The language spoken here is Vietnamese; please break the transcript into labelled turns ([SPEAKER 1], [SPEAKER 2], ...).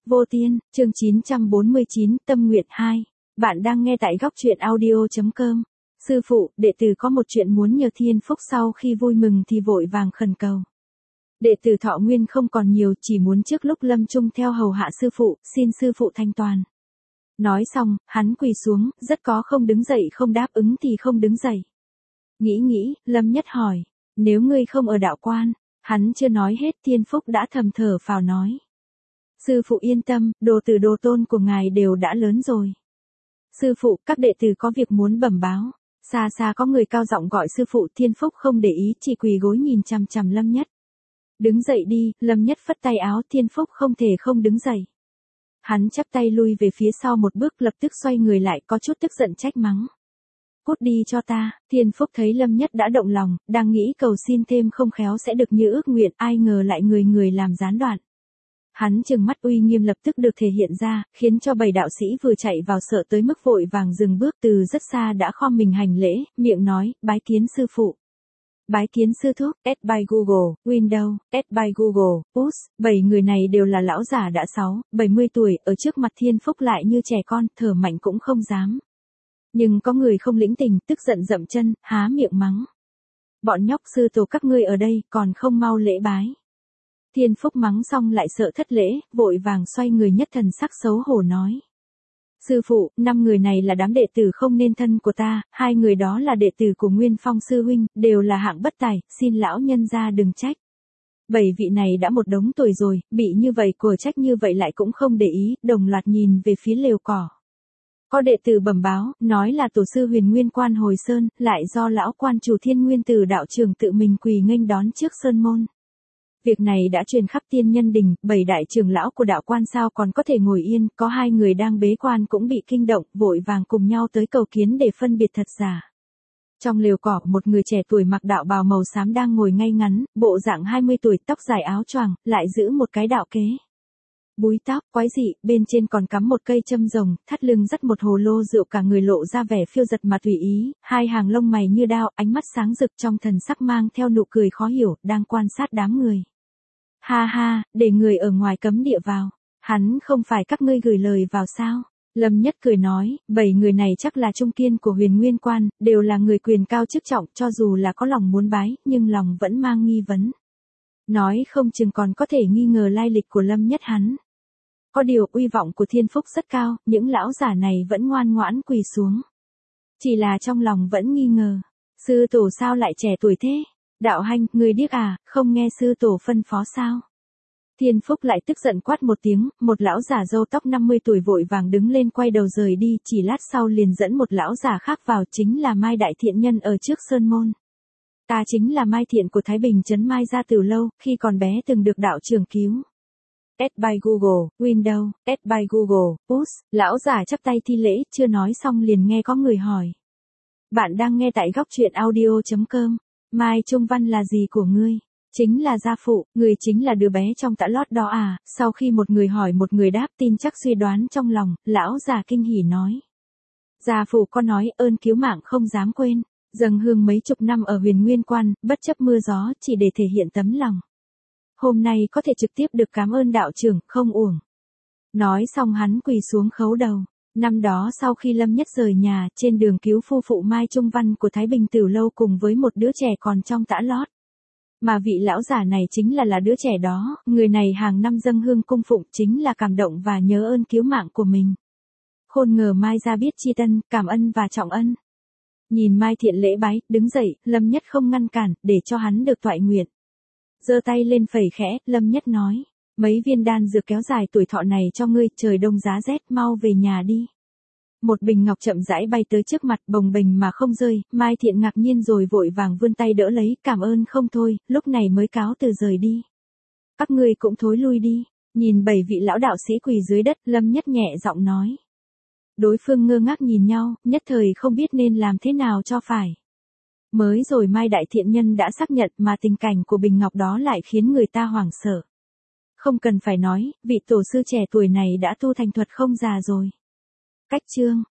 [SPEAKER 1] Vô Tiên, chương 949, Tâm Nguyện 2. Bạn đang nghe tại góc truyện audio.com. Sư phụ, đệ tử có một chuyện muốn nhờ Thiên Phúc. Sau khi vui mừng thì vội vàng khẩn cầu. Đệ tử thọ nguyên không còn nhiều, chỉ muốn trước lúc lâm chung theo hầu hạ sư phụ, xin sư phụ thanh toàn. Nói xong, hắn quỳ xuống, rất có không đứng dậy, không đáp ứng thì không đứng dậy. Nghĩ, Lâm Nhất hỏi, nếu ngươi không ở đạo quan, hắn chưa nói hết Thiên Phúc đã thầm thở phào nói. Sư phụ yên tâm, đồ tử đồ tôn của ngài đều đã lớn rồi. Sư phụ, các đệ tử có việc muốn bẩm báo. Xa xa có người cao giọng gọi sư phụ. Thiên Phúc không để ý, chỉ quỳ gối nhìn chằm chằm Lâm Nhất. Đứng dậy đi, Lâm Nhất phất tay áo. Thiên Phúc không thể không đứng dậy. Hắn chắp tay lui về phía sau một bước, lập tức xoay người lại, có chút tức giận trách mắng. Cút đi cho ta. Thiên Phúc thấy Lâm Nhất đã động lòng, đang nghĩ cầu xin thêm không khéo sẽ được như ước nguyện, ai ngờ lại người làm gián đoạn. Hắn trừng mắt uy nghiêm lập tức được thể hiện ra, khiến cho 7 đạo sĩ vừa chạy vào sợ tới mức vội vàng dừng bước, từ rất xa đã khom mình hành lễ, miệng nói, bái kiến sư phụ. Bái kiến sư thúc. Add by Google, Windows, add by Google, Push. 7 người này đều là lão giả đã 70 tuổi, ở trước mặt Thiên Phúc lại như trẻ con, thở mạnh cũng không dám. Nhưng có người không lĩnh tình, tức giận dậm chân, há miệng mắng. Bọn nhóc sư tổ các ngươi ở đây, còn không mau lễ bái. Thiên Phúc mắng xong lại sợ thất lễ, vội vàng xoay người nhất thần sắc xấu hổ nói. Sư phụ, 5 người này là đám đệ tử không nên thân của ta, 2 người đó là đệ tử của Nguyên Phong sư huynh, đều là hạng bất tài, xin lão nhân gia đừng trách. 7 vị này đã một đống tuổi rồi, bị như vậy của trách như vậy lại cũng không để ý, đồng loạt nhìn về phía lều cỏ. Có đệ tử bẩm báo, nói là tổ sư Huyền Nguyên Quan hồi sơn, lại do lão quan chủ Thiên Nguyên Tử đạo trường tự mình quỳ nghênh đón trước sơn môn. Việc này đã truyền khắp Tiên Nhân Đình, 7 đại trưởng lão của đạo quan sao còn có thể ngồi yên, có 2 người đang bế quan cũng bị kinh động, vội vàng cùng nhau tới cầu kiến để phân biệt thật giả. Trong lều cỏ, một người trẻ tuổi mặc đạo bào màu xám đang ngồi ngay ngắn, bộ dạng 20 tuổi, tóc dài áo choàng, lại giữ một cái đạo kế. Búi tóc, quái dị, bên trên còn cắm một cây châm rồng, thắt lưng dắt một hồ lô rượu, cả người lộ ra vẻ phiêu dật mà tùy ý, 2 hàng lông mày như đao, ánh mắt sáng rực trong thần sắc mang theo nụ cười khó hiểu, đang quan sát đám người. Ha ha, để người ở ngoài cấm địa vào, hắn không phải các ngươi gửi lời vào sao? Lâm Nhất cười nói, 7 người này chắc là trung kiên của Huyền Nguyên Quan, đều là người quyền cao chức trọng, cho dù là có lòng muốn bái, nhưng lòng vẫn mang nghi vấn. Nói không chừng còn có thể nghi ngờ lai lịch của Lâm Nhất hắn. Có điều uy vọng của Thiên Phúc rất cao, những lão giả này vẫn ngoan ngoãn quỳ xuống. Chỉ là trong lòng vẫn nghi ngờ, sư tổ sao lại trẻ tuổi thế? Đạo Hanh, người điếc à, không nghe sư tổ phân phó sao? Thiên Phúc lại tức giận quát một tiếng, một lão giả râu tóc 50 tuổi vội vàng đứng lên quay đầu rời đi, chỉ lát sau liền dẫn một lão giả khác vào, chính là Mai Đại Thiện Nhân ở trước sơn môn. Ta chính là Mai Thiện của Thái Bình trấn Mai gia từ lâu, khi còn bé từng được đạo trưởng cứu. Add by Google, Windows, add by Google, Push. Lão giả chắp tay thi lễ, chưa nói xong liền nghe có người hỏi. Bạn đang nghe tại góc truyện audio.com. Mai Trung Văn là gì của ngươi? Chính là gia phụ, người chính là đứa bé trong tã lót đó à? Sau khi một người hỏi một người đáp, tin chắc suy đoán trong lòng, lão già kinh hỉ nói. Gia phụ có nói ơn cứu mạng không dám quên, dâng hương mấy chục năm ở Huyền Nguyên Quan, bất chấp mưa gió, chỉ để thể hiện tấm lòng. Hôm nay có thể trực tiếp được cảm ơn đạo trưởng, không uổng. Nói xong hắn quỳ xuống khấu đầu. Năm đó sau khi Lâm Nhất rời nhà, trên đường cứu phu phụ Mai Trung Văn của Thái Bình Tử lâu cùng với một đứa trẻ còn trong tã lót. Mà vị lão giả này chính là đứa trẻ đó, người này hàng năm dâng hương cung phụng chính là cảm động và nhớ ơn cứu mạng của mình. Khôn ngờ Mai ra biết tri tân, cảm ân và trọng ân. Nhìn Mai Thiện lễ bái, đứng dậy, Lâm Nhất không ngăn cản, để cho hắn được toại nguyện. Giơ tay lên phẩy khẽ, Lâm Nhất nói. Mấy viên đan dược kéo dài tuổi thọ này cho ngươi, trời đông giá rét, mau về nhà đi. Một bình ngọc chậm rãi bay tới trước mặt, bồng bềnh mà không rơi, Mai Thiện ngạc nhiên rồi vội vàng vươn tay đỡ lấy, cảm ơn không thôi, lúc này mới cáo từ rời đi. Các ngươi cũng thối lui đi. Nhìn 7 vị lão đạo sĩ quỳ dưới đất, Lâm Nhất nhẹ giọng nói. Đối phương ngơ ngác nhìn nhau, nhất thời không biết nên làm thế nào cho phải. Mới rồi Mai Đại Thiện Nhân đã xác nhận mà tình cảnh của bình ngọc đó lại khiến người ta hoảng sợ. Không cần phải nói, vị tổ sư trẻ tuổi này đã tu thành thuật không già rồi. Cách chương